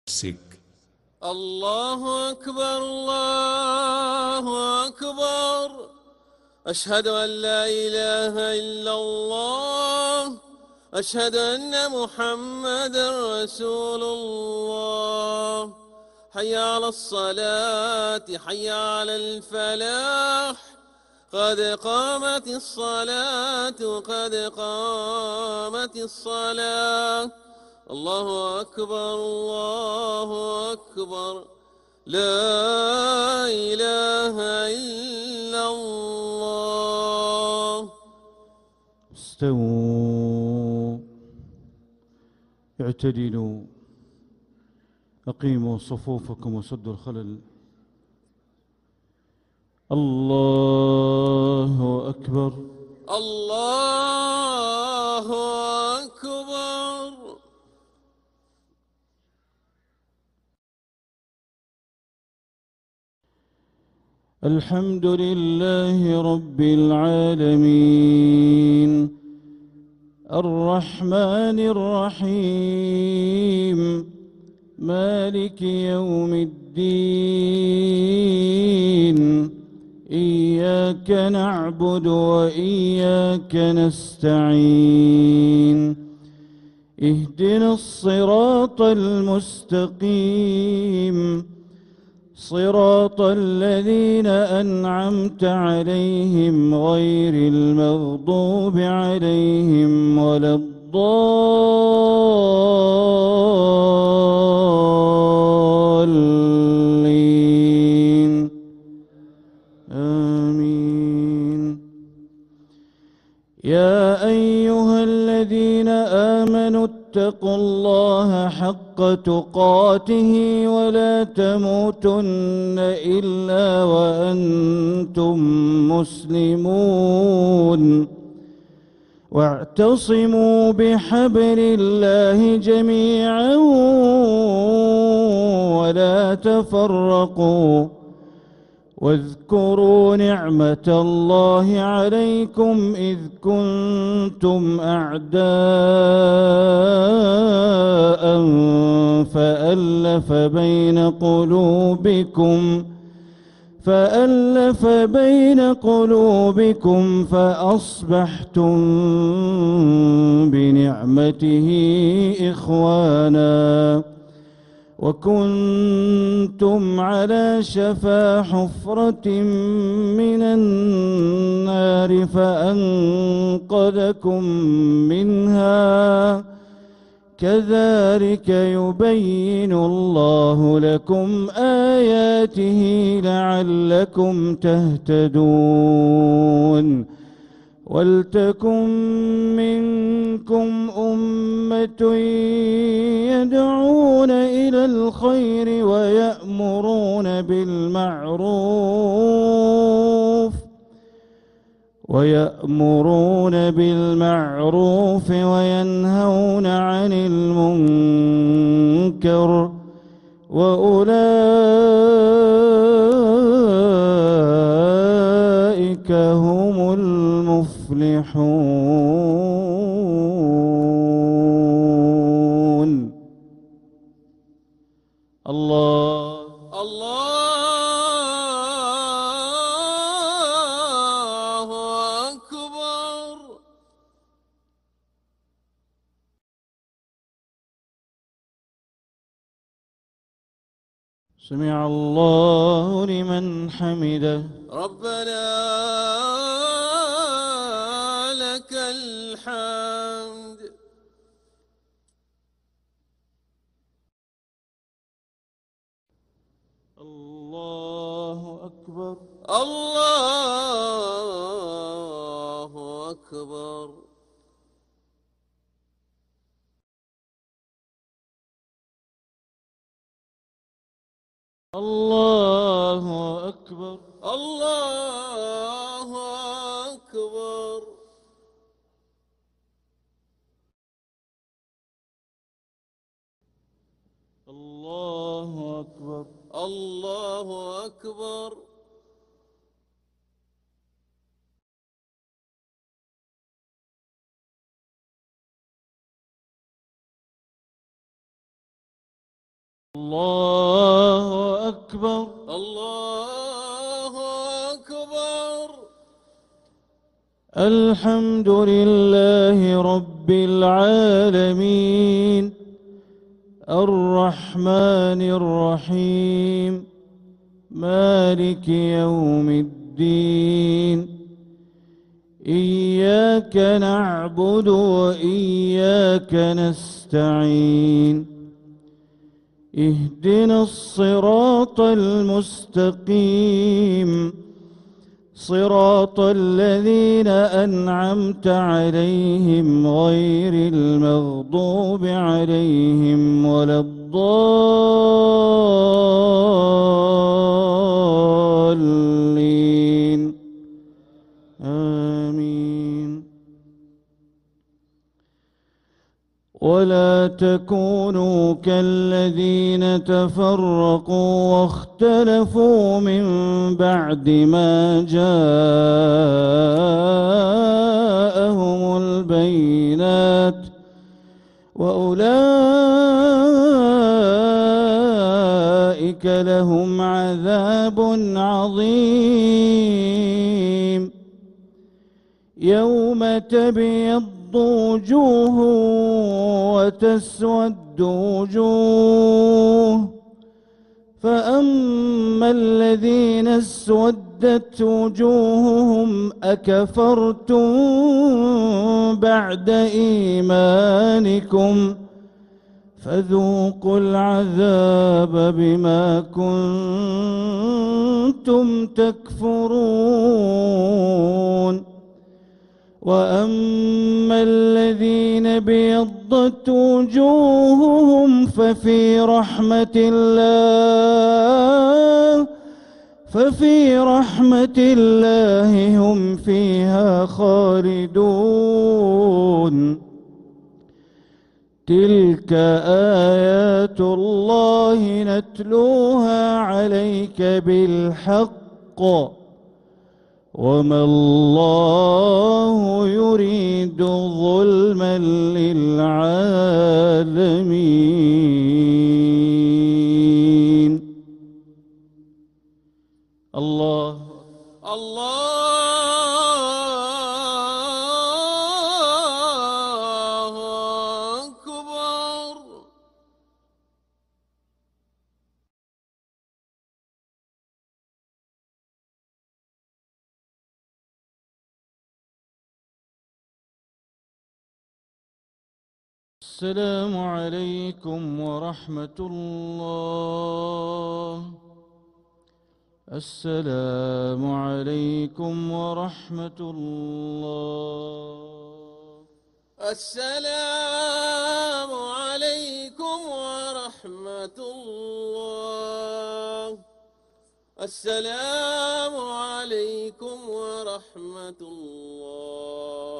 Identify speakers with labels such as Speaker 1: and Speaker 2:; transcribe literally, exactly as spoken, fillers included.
Speaker 1: نفسك.
Speaker 2: الله أكبر الله أكبر. أشهد أن لا إله إلا الله. أشهد أن محمدا رسول الله. حي على الصلاة حي على الفلاح. قد قامت الصلاة قد قامت الصلاة. الله أكبر الله أكبر. لا إله إلا الله.
Speaker 3: استووا، اعتدلوا، أقيموا صفوفكم وسدوا الخلل. الله أكبر.
Speaker 2: الله أكبر.
Speaker 3: الحمد لله رب العالمين، الرحمن الرحيم، مالك يوم الدين. إياك نعبد وإياك نستعين. اهدنا الصراط المستقيم، صراط الذين أنعمت عليهم غير المغضوب عليهم ولا الضالين. آمين. يا أيها الذين آمنوا اتقوا الله حق تقاته ولا تموتن إلا وأنتم مسلمون. واعتصموا بحبل الله جميعا ولا تفرقوا. واذكروا نعمة الله عليكم إذ كنتم أعداء فألف بين قلوبكم فألف بين قلوبكم فأصبحتم بنعمته إخواناً. وكنتم على شفا حفرة من النار فأنقذكم منها. كذلك يبين الله لكم آياته لعلكم تهتدون. ولتكن منكم أمة يدعون إلى الخير ويأمرون بالمعروف ويأمرون بالمعروف وينهون عن المنكر، وأولئك هم المفلحون. الله
Speaker 2: الله أكبر.
Speaker 3: سمع الله لمن حمده.
Speaker 2: ربنا لك الحمد.
Speaker 3: الله أكبر.
Speaker 2: الله أكبر.
Speaker 3: الله أكبر.
Speaker 2: الله أكبر.
Speaker 3: الله أكبر.
Speaker 2: الله أكبر.
Speaker 3: الله أكبر.
Speaker 2: الله أكبر.
Speaker 3: الحمد لله رب العالمين الرحمن الرحيم مالك يوم الدين إياك نعبد وإياك نستعين اهدنا الصراط المستقيم صراط الذين أنعمت عليهم غير المغضوب عليهم ولا الضالين آمين. ولا تكونوا كالذين تفرقوا واختلفوا من بعد ما جاءهم البينات وأولئك لهم عذاب عظيم. يوم تبيض وجوه وتسود وجوه فأما الذين اسودت وجوههم أكفرتم بعد إيمانكم فذوقوا العذاب بما كنتم تكفرون. وأما الذين ابيضت وجوههم ففي رحمة الله ففي رحمة الله هم فيها خالدون. تلك آيات الله نتلوها عليك بالحق وما الله يريد ظلما للعالمين. الله
Speaker 2: الله أكبر.
Speaker 3: السلام عليكم ورحمة الله. السلام عليكم ورحمة الله.
Speaker 2: السلام عليكم ورحمة الله. السلام عليكم ورحمة الله.